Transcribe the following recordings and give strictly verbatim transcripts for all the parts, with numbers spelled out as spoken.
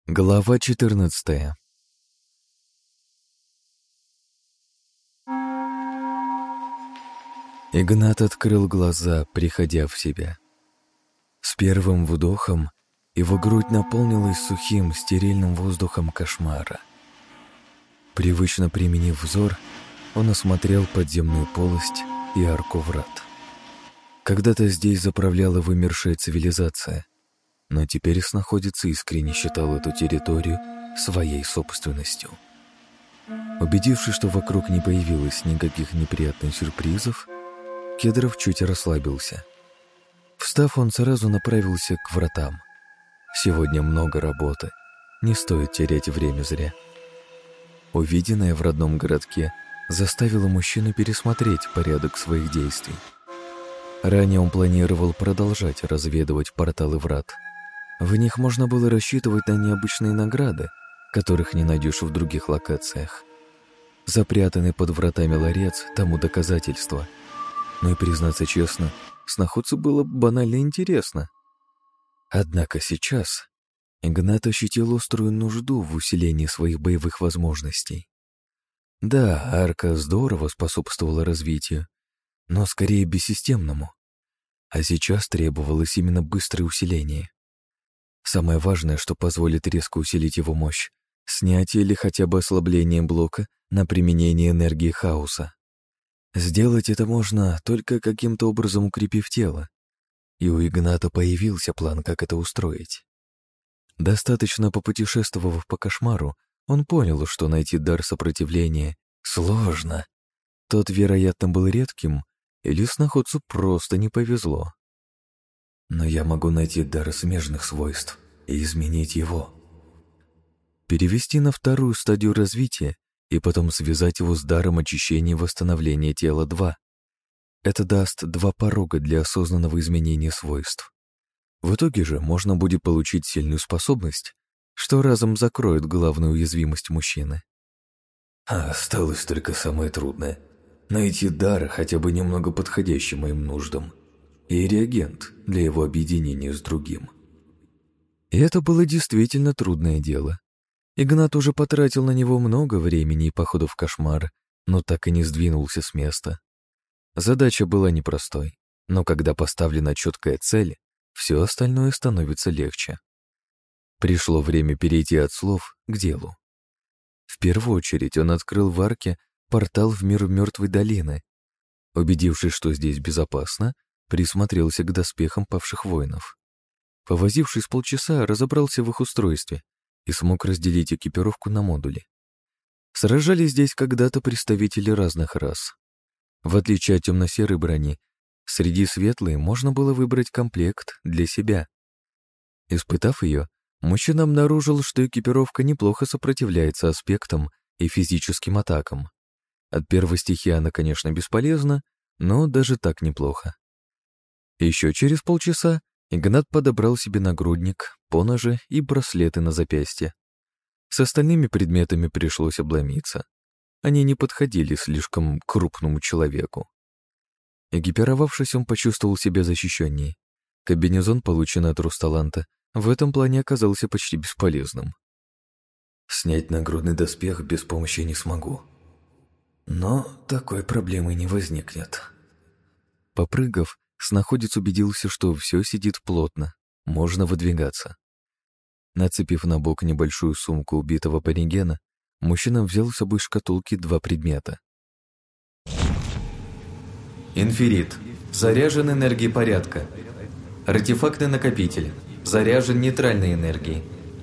Глава четырнадцатая. Игнат открыл глаза, приходя в себя. С первым вдохом его грудь наполнилась сухим, стерильным воздухом кошмара. Привычно применив взор, он осмотрел подземную полость и арку врат. Когда-то здесь заправляла вымершая цивилизация, но теперь снаходец искренне считал эту территорию своей собственностью. Убедившись, что вокруг не появилось никаких неприятных сюрпризов, Кедров чуть расслабился. Встав, он сразу направился к вратам. Сегодня много работы, не стоит терять время зря. Увиденное в родном городке заставило мужчину пересмотреть порядок своих действий. Ранее он планировал продолжать разведывать порталы врат. В них можно было рассчитывать на необычные награды, которых не найдешь в других локациях. Запрятанный под вратами ларец тому доказательство. Но и, признаться честно, сноходцу было банально интересно. Однако сейчас Игнат ощутил острую нужду в усилении своих боевых возможностей. Да, арка здорово способствовала развитию, но скорее бессистемному. А сейчас требовалось именно быстрое усиление. Самое важное, что позволит резко усилить его мощь — снятие или хотя бы ослабление блока на применение энергии хаоса. Сделать это можно, только каким-то образом укрепив тело. И у Игната появился план, как это устроить. Достаточно попутешествовав по кошмару, он понял, что найти дар сопротивления сложно. Тот, вероятно, был редким, или сноходцу просто не повезло. Но я могу найти дар смежных свойств и изменить его. Перевести на вторую стадию развития и потом связать его с даром очищения и восстановления тела два. Это даст два порога для осознанного изменения свойств. В итоге же можно будет получить сильную способность, что разом закроет главную уязвимость мужчины. А осталось только самое трудное — найти дар, хотя бы немного подходящий моим нуждам, и реагент для его объединения с другим. И это было действительно трудное дело. Игнат уже потратил на него много времени и походов в кошмар, но так и не сдвинулся с места. Задача была непростой, но когда поставлена четкая цель, все остальное становится легче. Пришло время перейти от слов к делу. В первую очередь он открыл в арке портал в мир мертвой долины. Убедившись, что здесь безопасно, присмотрелся к доспехам павших воинов. Повозившись полчаса, разобрался в их устройстве и смог разделить экипировку на модули. Сражались здесь когда-то представители разных рас. В отличие от темно-серой брони, среди светлой можно было выбрать комплект для себя. Испытав ее, мужчина обнаружил, что экипировка неплохо сопротивляется аспектам и физическим атакам. От первой стихии она, конечно, бесполезна, но даже так неплохо. Еще через полчаса Игнат подобрал себе нагрудник, поножи и браслеты на запястье. С остальными предметами пришлось обломиться. Они не подходили слишком крупному человеку. Экипировавшись, он почувствовал себя защищеннее. Комбинезон, полученный от Русталанта, в этом плане оказался почти бесполезным. Снять нагрудный доспех без помощи не смогу. Но такой проблемы не возникнет. Попрыгав, сноходец убедился, что все сидит плотно, можно выдвигаться. Нацепив на бок небольшую сумку убитого аборигена, мужчина взял с собой шкатулки два предмета. Инферит. Заряжен энергией порядка. Артефактный накопитель. Заряжен нейтральной энергией.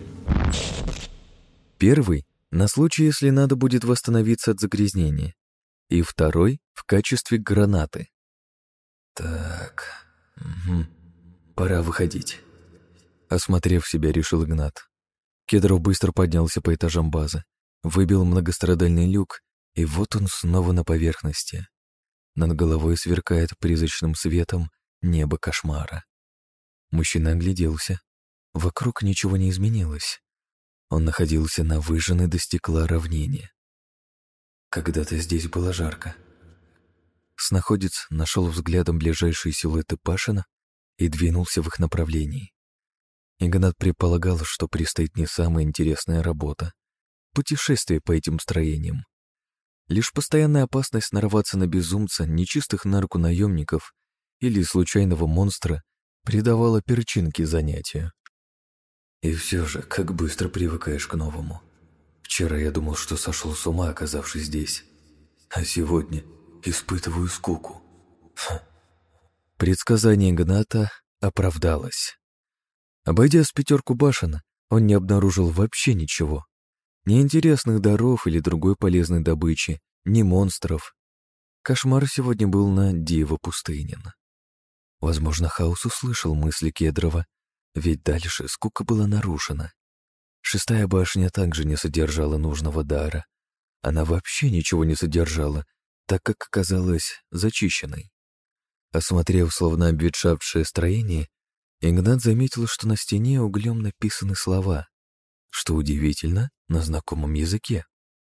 Первый — на случай, если надо будет восстановиться от загрязнения. И второй — в качестве гранаты. Так, угу. Пора выходить. Осмотрев себя, решил Игнат. Кедров быстро поднялся по этажам базы, выбил многострадальный люк, и вот он снова на поверхности. Над головой сверкает призрачным светом небо кошмара. Мужчина огляделся. Вокруг ничего не изменилось. Он находился на выжженной до стекла равнине. Когда-то здесь было жарко. Сноходец нашел взглядом ближайшие силуэты Пашина и двинулся в их направлении. Игнат предполагал, что предстоит не самая интересная работа — путешествие по этим строениям. Лишь постоянная опасность нарваться на безумца, нечистых на руку наемников или случайного монстра придавала перчинки занятию. И все же, как быстро привыкаешь к новому. Вчера я думал, что сошел с ума, оказавшись здесь, а сегодня испытываю скуку. Ха. Предсказание Игната оправдалось. Обойдя с пятерку башен, он не обнаружил вообще ничего. Ни интересных даров или другой полезной добычи, ни монстров. Кошмар сегодня был на диво пустынен. Возможно, Хаус услышал мысли Кедрова, ведь дальше скука была нарушена. Шестая башня также не содержала нужного дара. Она вообще ничего не содержала, так как оказалась зачищенной. Осмотрев словно обветшавшее строение, Игнат заметил, что на стене углем написаны слова, что удивительно, на знакомом языке.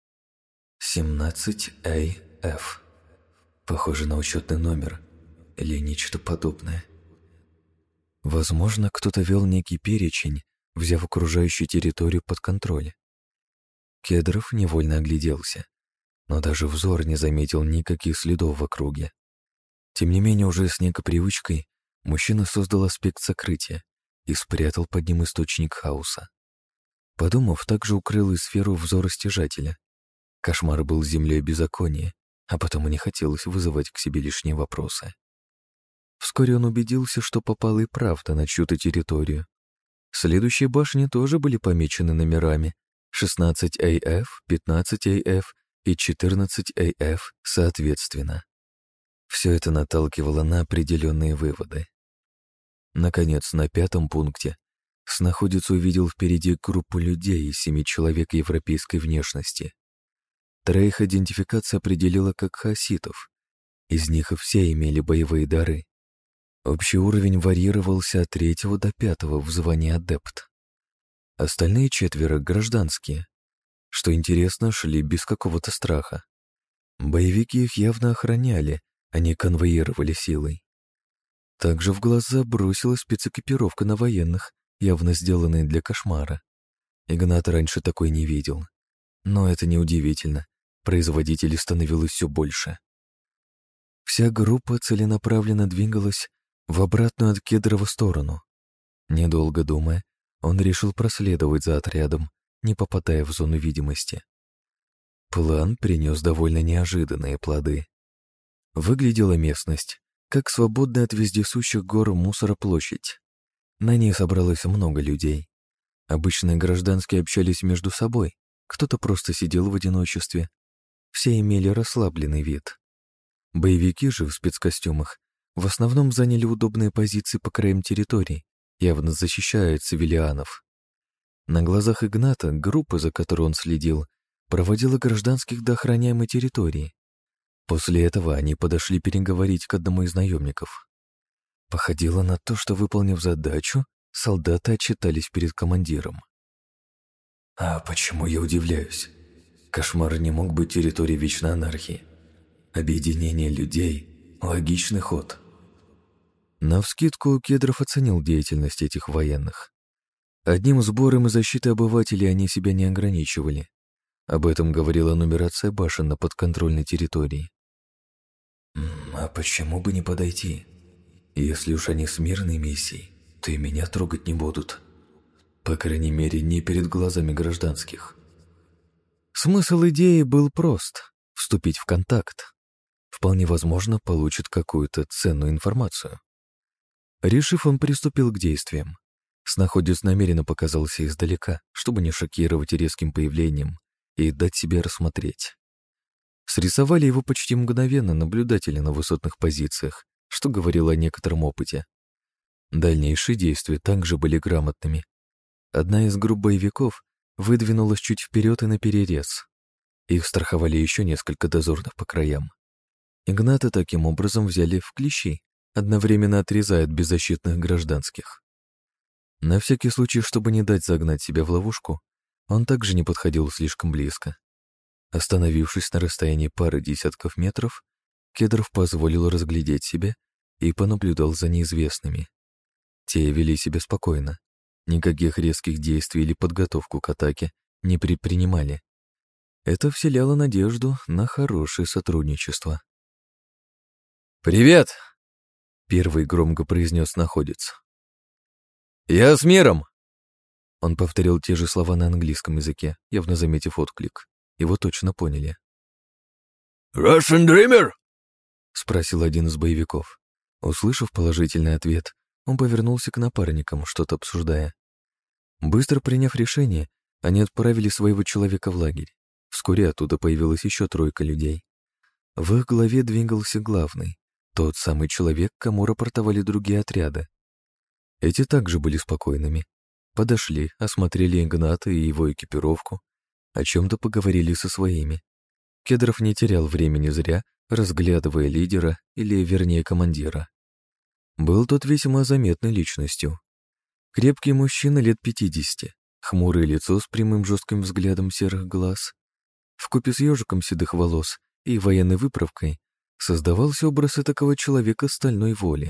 семнадцать эй эф. Похоже на учетный номер или нечто подобное. Возможно, кто-то вел некий перечень, взяв окружающую территорию под контроль. Кедров невольно огляделся, но даже взор не заметил никаких следов в округе. Тем не менее, уже с некой привычкой мужчина создал аспект сокрытия и спрятал под ним источник хаоса. Подумав, также укрыл и сферу взора стяжателя. Кошмар был землей беззакония, а потому не хотелось вызывать к себе лишние вопросы. Вскоре он убедился, что попал и правда на чью-то территорию. Следующие башни тоже были помечены номерами шестнадцать эй эф, пятнадцать эй эф и четырнадцать эй эф соответственно. Все это наталкивало на определенные выводы. Наконец, на пятом пункте снаходец увидел впереди группу людей из семи человек европейской внешности. Троих идентификация определила как хаоситов. Из них все имели боевые дары. Общий уровень варьировался от третьего до пятого в звании адепт. Остальные четверо — гражданские. Что интересно, шли без какого-то страха. Боевики их явно охраняли, а не конвоировали силой. Также в глаза бросилась спецэкипировка на военных, явно сделанная для кошмара. Игнат раньше такой не видел. Но это неудивительно, производителей становилось все больше. Вся группа целенаправленно двигалась в обратную от Кедрова сторону. Недолго думая, он решил проследовать за отрядом, не попадая в зону видимости. План принес довольно неожиданные плоды. Выглядела местность как свободная от вездесущих гор мусора площадь. На ней собралось много людей. Обычные гражданские общались между собой, кто-то просто сидел в одиночестве. Все имели расслабленный вид. Боевики же в спецкостюмах в основном заняли удобные позиции по краям территорий, явно защищая цивилианов. На глазах Игната группа, за которой он следил, проводила гражданских до охраняемой территории. После этого они подошли переговорить к одному из наемников. Походило на то, что, выполнив задачу, солдаты отчитались перед командиром. А почему я удивляюсь? Кошмар не мог быть территорией вечной анархии. Объединение людей — логичный ход. Навскидку Кедров оценил деятельность этих военных. Одним сбором и защитой обывателей они себя не ограничивали. Об этом говорила нумерация башен на подконтрольной территории. А почему бы не подойти? Если уж они с мирной миссией, то и меня трогать не будут. По крайней мере, не перед глазами гражданских. Смысл идеи был прост — вступить в контакт. Вполне возможно, получит какую-то ценную информацию. Решив, он приступил к действиям. Снаходец намеренно показался издалека, чтобы не шокировать резким появлением и дать себе рассмотреть. Срисовали его почти мгновенно наблюдатели на высотных позициях, что говорило о некотором опыте. Дальнейшие действия также были грамотными. Одна из групп боевиков выдвинулась чуть вперед и наперерез. Их страховали еще несколько дозорных по краям. Игната таким образом взяли в клещи, одновременно отрезая от беззащитных гражданских. На всякий случай, чтобы не дать загнать себя в ловушку, он также не подходил слишком близко. Остановившись на расстоянии пары десятков метров, Кедров позволил разглядеть себя и понаблюдал за неизвестными. Те вели себя спокойно. Никаких резких действий или подготовку к атаке не предпринимали. Это вселяло надежду на хорошее сотрудничество. «Привет!» — первый громко произнес находец. «Я с миром!» Он повторил те же слова на английском языке, явно заметив отклик. Его точно поняли. «Russian Dreamer?» — спросил один из боевиков. Услышав положительный ответ, он повернулся к напарникам, что-то обсуждая. Быстро приняв решение, они отправили своего человека в лагерь. Вскоре оттуда появилась еще тройка людей. В их голове двигался главный, тот самый человек, кому рапортовали другие отряды. Эти также были спокойными. Подошли, осмотрели Игната и его экипировку, о чем-то поговорили со своими. Кедров не терял времени зря, разглядывая лидера, или, вернее, командира. Был тот весьма заметной личностью. Крепкий мужчина лет пятидесяти, хмурое лицо с прямым жестким взглядом серых глаз. Вкупе с ежиком седых волос и военной выправкой создавался образ такого человека стальной воли.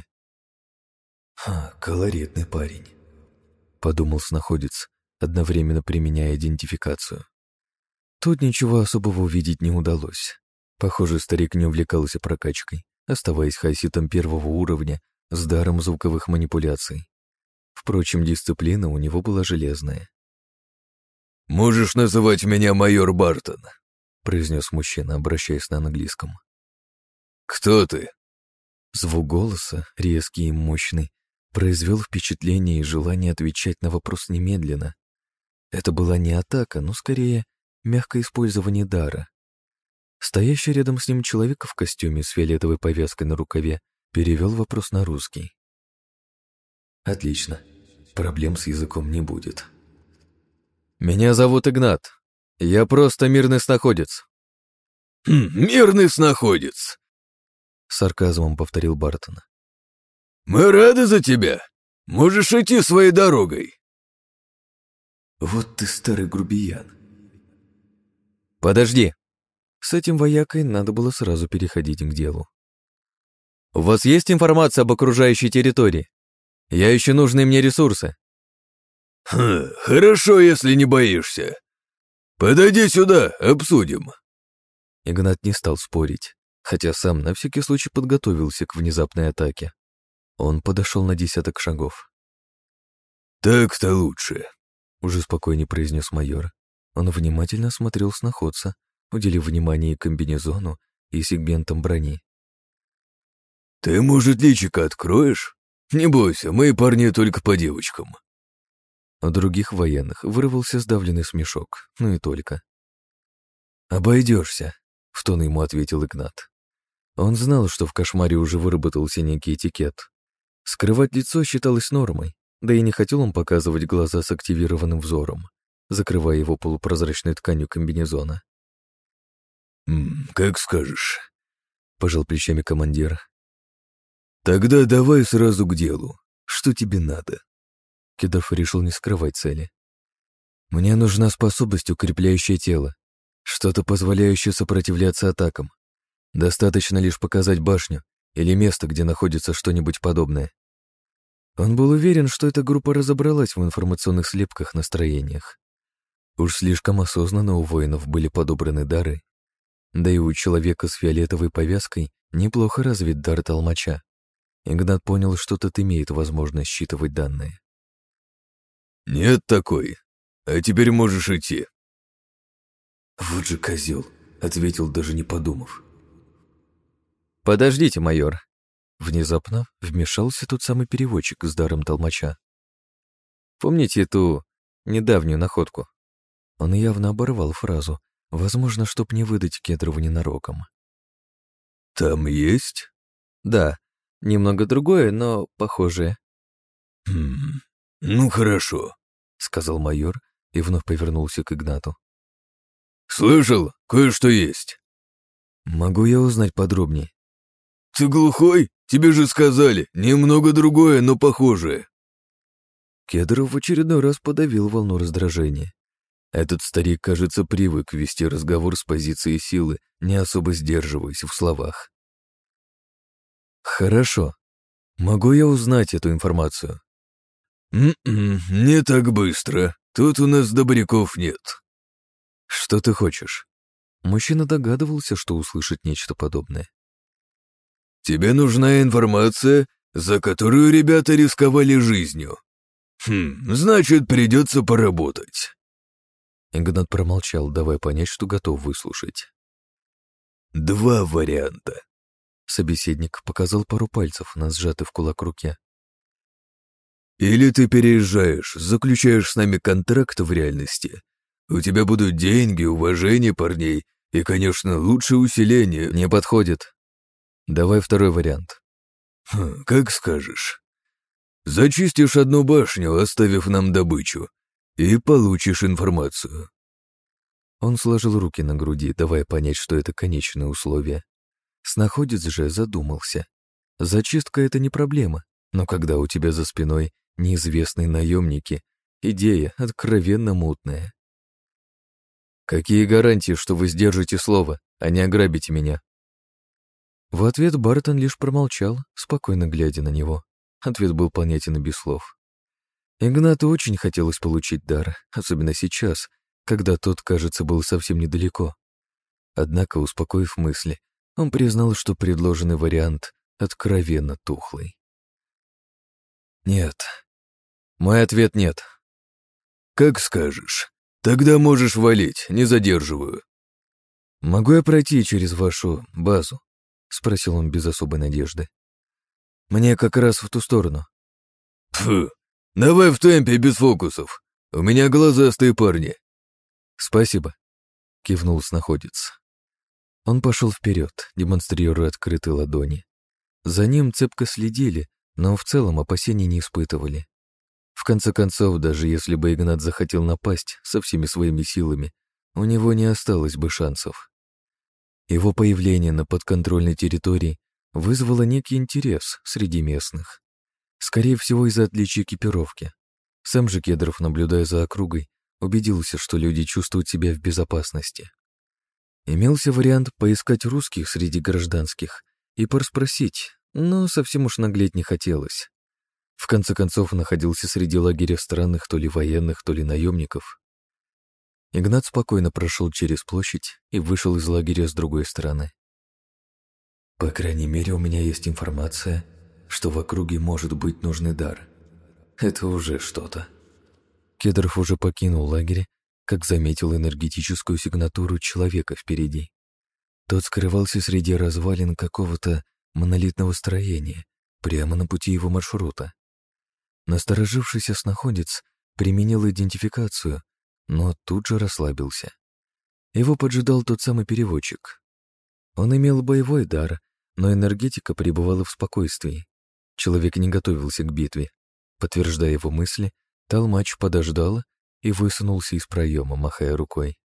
«Ха, колоритный парень», — подумал снаходец, одновременно применяя идентификацию. Тут ничего особого увидеть не удалось. Похоже, старик не увлекался прокачкой, оставаясь хаситом первого уровня с даром звуковых манипуляций. Впрочем, дисциплина у него была железная. «Можешь называть меня майор Бартон», — произнес мужчина, обращаясь на английском. «Кто ты?» Звук голоса, резкий и мощный, произвел впечатление и желание отвечать на вопрос немедленно. Это была не атака, но скорее мягкое использование дара. Стоящий рядом с ним человек в костюме с фиолетовой повязкой на рукаве перевел вопрос на русский. «Отлично. Проблем с языком не будет». «Меня зовут Игнат. Я просто мирный снаходец». «Хм, мирный снаходец», — с сарказмом повторил Бартон. «Мы рады за тебя. Можешь идти своей дорогой». «Вот ты старый грубиян». «Подожди». С этим воякой надо было сразу переходить к делу. «У вас есть информация об окружающей территории? Я ищу нужные мне ресурсы». «Хм, хорошо, если не боишься. Подойди сюда, обсудим». Игнат не стал спорить, хотя сам на всякий случай подготовился к внезапной атаке. Он подошел на десяток шагов. «Так-то лучше», — уже спокойнее произнес майор. Он внимательно смотрел снаходца, уделив внимание и комбинезону, и сегментам брони. «Ты, может, личико откроешь? Не бойся, мы парни только по девочкам». У других военных вырвался сдавленный смешок, ну и только. «Обойдешься», — в тон ему ответил Игнат. Он знал, что в кошмаре уже выработался некий этикет. Скрывать лицо считалось нормой, да и не хотел он показывать глаза с активированным взором, закрывая его полупрозрачной тканью комбинезона. «М, «Как скажешь», — пожал плечами командир. «Тогда давай сразу к делу. Что тебе надо?» Кедров решил не скрывать цели. «Мне нужна способность, укрепляющая тело, что-то, позволяющее сопротивляться атакам. Достаточно лишь показать башню или место, где находится что-нибудь подобное». Он был уверен, что эта группа разобралась в информационных слепках настроениях. Уж слишком осознанно у воинов были подобраны дары, да и у человека с фиолетовой повязкой неплохо развит дар толмача. Игнат понял, что тот имеет возможность считывать данные. «Нет такой. А теперь можешь идти». «Вот же козел», — ответил, даже не подумав. «Подождите, майор». Внезапно вмешался тот самый переводчик с даром толмача. «Помните ту недавнюю находку?» Он явно оборвал фразу, возможно, чтоб не выдать Кедрову ненароком. «Там есть?» «Да, немного другое, но похожее». «Хм, ну хорошо», — сказал майор и вновь повернулся к Игнату. «Слышал, кое-что есть». «Могу я узнать подробнее?» «Ты глухой? Тебе же сказали, немного другое, но похожее». Кедров в очередной раз подавил волну раздражения. Этот старик, кажется, привык вести разговор с позиции силы, не особо сдерживаясь в словах. «Хорошо. Могу я узнать эту информацию?» М-м, не так быстро. Тут у нас добряков нет. Что ты хочешь? Мужчина догадывался, что услышит нечто подобное. Тебе нужна информация, за которую ребята рисковали жизнью. Хм, значит, придется поработать. Игнат промолчал, давая понять, что готов выслушать. Два варианта. Собеседник показал пару пальцев на сжатый в кулак руке. Или ты переезжаешь, заключаешь с нами контракт в реальности. У тебя будут деньги, уважение парней и, конечно, лучшее усиление. Не подходит. Давай второй вариант. Хм, как скажешь. Зачистишь одну башню, оставив нам добычу, и получишь информацию. Он сложил руки на груди, давая понять, что это конечное условие. Снаходец же задумался. Зачистка — это не проблема, но когда у тебя за спиной неизвестные наемники, идея откровенно мутная. «Какие гарантии, что вы сдержите слово, а не ограбите меня?» В ответ Бартон лишь промолчал, спокойно глядя на него. Ответ был понятен и без слов. Игнату очень хотелось получить дар, особенно сейчас, когда тот, кажется, был совсем недалеко. Однако, успокоив мысли, он признал, что предложенный вариант откровенно тухлый. «Нет. Мой ответ — нет». «Как скажешь. Тогда можешь валить, не задерживаю». «Могу я пройти через вашу базу?» — спросил он без особой надежды. «Мне как раз в ту сторону». «Фу, давай в темпе, без фокусов. У меня глазастые парни». «Спасибо», — кивнул снаходец. Он пошел вперед, демонстрируя открытые ладони. За ним цепко следили, но в целом опасений не испытывали. В конце концов, даже если бы Игнат захотел напасть со всеми своими силами, у него не осталось бы шансов. Его появление на подконтрольной территории вызвало некий интерес среди местных. Скорее всего, из-за отличия экипировки. Сам же Кедров, наблюдая за округой, убедился, что люди чувствуют себя в безопасности. Имелся вариант поискать русских среди гражданских и порасспросить, но совсем уж наглеть не хотелось. В конце концов, находился среди лагеря странных то ли военных, то ли наемников. Игнат спокойно прошел через площадь и вышел из лагеря с другой стороны. По крайней мере, у меня есть информация, что в округе может быть нужный дар. Это уже что-то. Кедров уже покинул лагерь, как заметил энергетическую сигнатуру человека впереди. Тот скрывался среди развалин какого-то монолитного строения, прямо на пути его маршрута. Насторожившийся снаходец применил идентификацию, но тут же расслабился. Его поджидал тот самый переводчик. Он имел боевой дар, но энергетика пребывала в спокойствии. Человек не готовился к битве. Подтверждая его мысли, толмач подождал и высунулся из проема, махая рукой.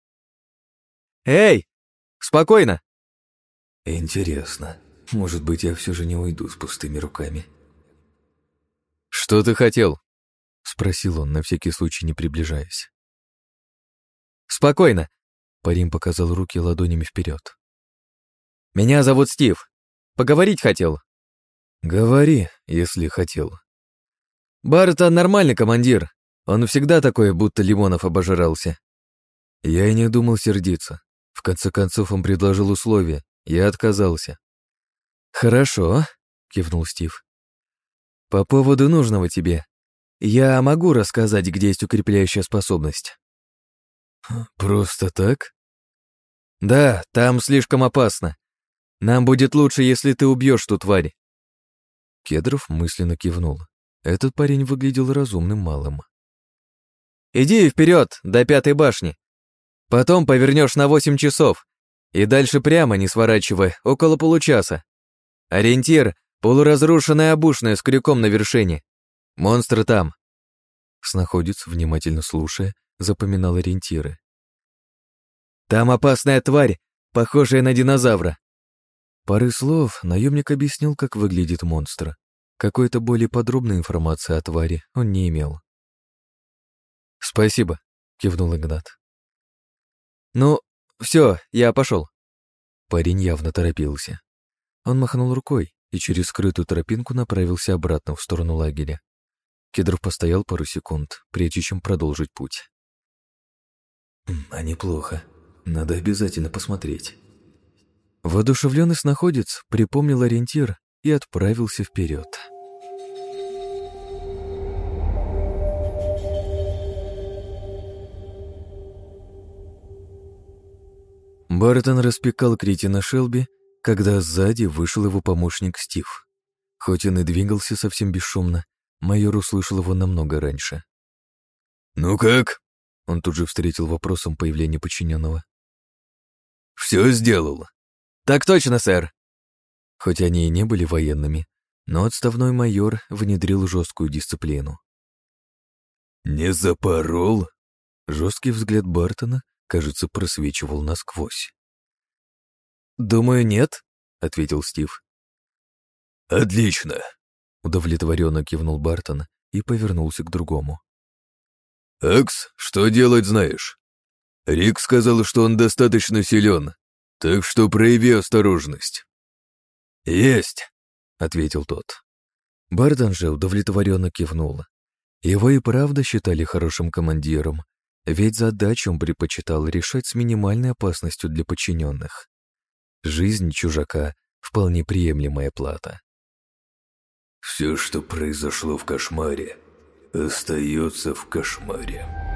«Эй! Спокойно!» «Интересно, может быть, я все же не уйду с пустыми руками». «Что ты хотел?» — спросил он, на всякий случай не приближаясь. «Спокойно!» — парень показал руки ладонями вперед. «Меня зовут Стив. Поговорить хотел». «Говори, если хотел». «Бартон нормальный командир. Он всегда такой, будто лимонов обожрался». Я и не думал сердиться. В конце концов, он предложил условия. Я отказался. «Хорошо», — кивнул Стив. «По поводу нужного тебе. Я могу рассказать, где есть укрепляющая способность». «Просто так?» «Да, там слишком опасно. Нам будет лучше, если ты убьешь ту тварь». Кедров мысленно кивнул. Этот парень выглядел разумным малым. «Иди вперед, до пятой башни. Потом повернешь на восемь часов. И дальше прямо, не сворачивая, около получаса. Ориентир — полуразрушенная обушная с крюком на вершине. Монстры там». Снаходец, внимательно слушая, запоминал ориентиры. «Там опасная тварь, похожая на динозавра». Пары слов наемник объяснил, как выглядит монстр. Какой-то более подробной информации о твари он не имел. «Спасибо», — кивнул Игнат. «Ну, все, я пошел». Парень явно торопился. Он махнул рукой и через скрытую тропинку направился обратно в сторону лагеря. Кедров постоял пару секунд, прежде чем продолжить путь. «А неплохо. Надо обязательно посмотреть». Воодушевленный сноходец припомнил ориентир и отправился вперед. Бартон распекал кретина Шелби, когда сзади вышел его помощник Стив. Хоть он и двигался совсем бесшумно, майор услышал его намного раньше. «Ну как?» Он тут же встретил вопросом появления подчиненного. «Все сделал». «Так точно, сэр». Хоть они и не были военными, но отставной майор внедрил жесткую дисциплину. «Не запорол?» Жесткий взгляд Бартона, кажется, просвечивал насквозь. «Думаю, нет», — ответил Стив. «Отлично», — удовлетворенно кивнул Бартон и повернулся к другому. «Акс, что делать знаешь? Рик сказал, что он достаточно силен, так что прояви осторожность». «Есть», — ответил тот. Бартон же удовлетворенно кивнул. Его и правда считали хорошим командиром, ведь задачу он предпочитал решать с минимальной опасностью для подчиненных. Жизнь чужака — вполне приемлемая плата. «Все, что произошло в кошмаре, остается в кошмаре».